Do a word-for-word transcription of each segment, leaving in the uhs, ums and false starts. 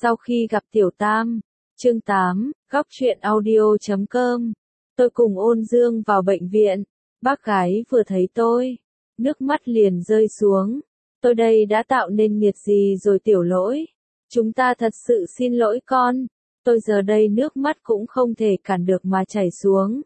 Sau khi gặp Tiểu Tam, chương tám, góc truyện audio chấm com, tôi cùng Ôn Dương vào bệnh viện, bác gái vừa thấy tôi, nước mắt liền rơi xuống, tôi đây đã tạo nên nghiệt gì rồi Tiểu Lỗi, chúng ta thật sự xin lỗi con, tôi giờ đây nước mắt cũng không thể cản được mà chảy xuống.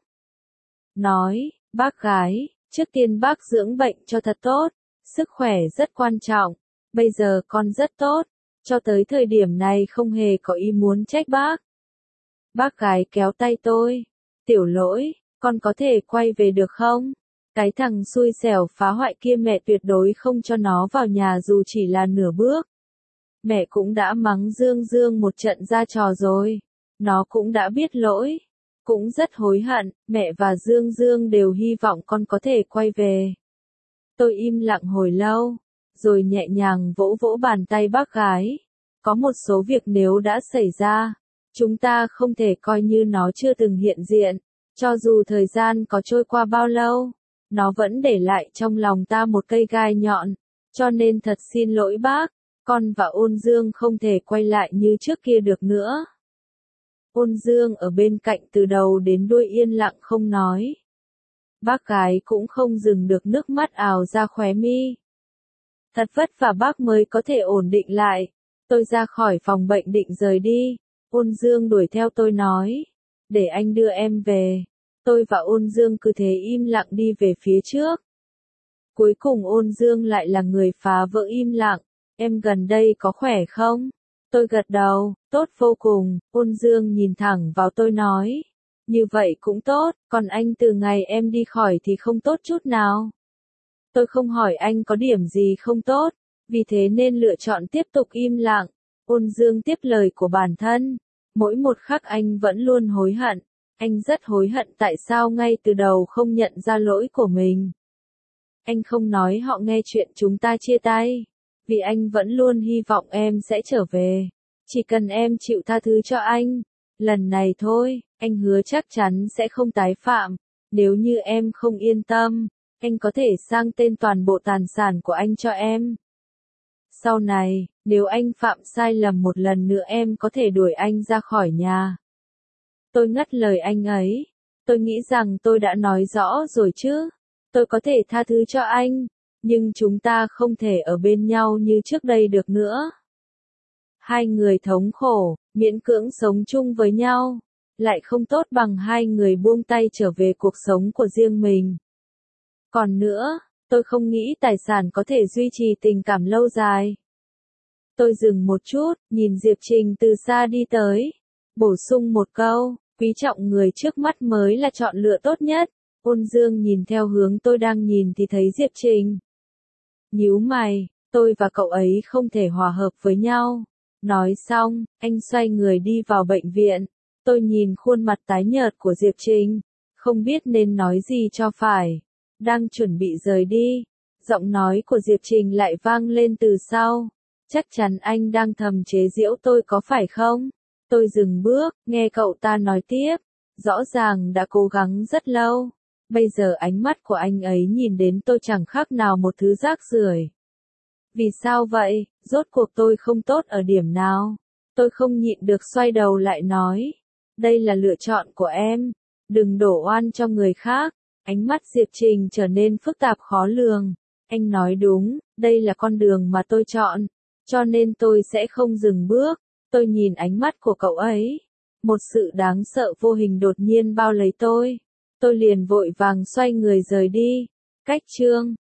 Nói, bác gái, trước tiên bác dưỡng bệnh cho thật tốt, sức khỏe rất quan trọng, bây giờ con rất tốt. Cho tới thời điểm này không hề có ý muốn trách bác. Bác gái kéo tay tôi. Tiểu Lỗi, con có thể quay về được không? Cái thằng xui xẻo phá hoại kia mẹ tuyệt đối không cho nó vào nhà dù chỉ là nửa bước. Mẹ cũng đã mắng Dương Dương một trận ra trò rồi. Nó cũng đã biết lỗi. Cũng rất hối hận, mẹ và Dương Dương đều hy vọng con có thể quay về. Tôi im lặng hồi lâu. Rồi nhẹ nhàng vỗ vỗ bàn tay bác gái. Có một số việc nếu đã xảy ra, chúng ta không thể coi như nó chưa từng hiện diện, cho dù thời gian có trôi qua bao lâu, nó vẫn để lại trong lòng ta một cây gai nhọn, cho nên thật xin lỗi bác, con và Ôn Dương không thể quay lại như trước kia được nữa. Ôn Dương ở bên cạnh từ đầu đến đuôi yên lặng không nói. Bác gái cũng không dừng được nước mắt ào ra khóe mi. Thật vất vả bác mới có thể ổn định lại. Tôi ra khỏi phòng bệnh định rời đi. Ôn Dương đuổi theo tôi nói. Để anh đưa em về. Tôi và Ôn Dương cứ thế im lặng đi về phía trước. Cuối cùng Ôn Dương lại là người phá vỡ im lặng. Em gần đây có khỏe không? Tôi gật đầu. Tốt vô cùng. Ôn Dương nhìn thẳng vào tôi nói. Như vậy cũng tốt. Còn anh từ ngày em đi khỏi thì không tốt chút nào. Tôi không hỏi anh có điểm gì không tốt, vì thế nên lựa chọn tiếp tục im lặng. Ôn Dương tiếp lời của bản thân. Mỗi một khắc anh vẫn luôn hối hận. Anh rất hối hận tại sao ngay từ đầu không nhận ra lỗi của mình. Anh không nói họ nghe chuyện chúng ta chia tay. Vì anh vẫn luôn hy vọng em sẽ trở về. Chỉ cần em chịu tha thứ cho anh. Lần này thôi, anh hứa chắc chắn sẽ không tái phạm. Nếu như em không yên tâm, anh có thể sang tên toàn bộ tài sản của anh cho em. Sau này, nếu anh phạm sai lầm một lần nữa em có thể đuổi anh ra khỏi nhà. Tôi ngắt lời anh ấy. Tôi nghĩ rằng tôi đã nói rõ rồi chứ. Tôi có thể tha thứ cho anh, nhưng chúng ta không thể ở bên nhau như trước đây được nữa. Hai người thống khổ, miễn cưỡng sống chung với nhau, lại không tốt bằng hai người buông tay trở về cuộc sống của riêng mình. Còn nữa, tôi không nghĩ tài sản có thể duy trì tình cảm lâu dài. Tôi dừng một chút, nhìn Diệp Trình từ xa đi tới. Bổ sung một câu, quý trọng người trước mắt mới là chọn lựa tốt nhất. Ôn Dương nhìn theo hướng tôi đang nhìn thì thấy Diệp Trình. Nhíu mày, tôi và cậu ấy không thể hòa hợp với nhau. Nói xong, anh xoay người đi vào bệnh viện. Tôi nhìn khuôn mặt tái nhợt của Diệp Trình, không biết nên nói gì cho phải. Đang chuẩn bị rời đi, giọng nói của Diệp Trình lại vang lên từ sau. Chắc chắn anh đang thầm chế giễu tôi có phải không? Tôi dừng bước, nghe cậu ta nói tiếp. Rõ ràng đã cố gắng rất lâu. Bây giờ ánh mắt của anh ấy nhìn đến tôi chẳng khác nào một thứ rác rưởi. Vì sao vậy? Rốt cuộc tôi không tốt ở điểm nào? Tôi không nhịn được xoay đầu lại nói. Đây là lựa chọn của em. Đừng đổ oan cho người khác. Ánh mắt Diệp Trình trở nên phức tạp khó lường. Anh nói đúng, đây là con đường mà tôi chọn. Cho nên tôi sẽ không dừng bước. Tôi nhìn ánh mắt của cậu ấy. Một sự đáng sợ vô hình đột nhiên bao lấy tôi. Tôi liền vội vàng xoay người rời đi. Cách chương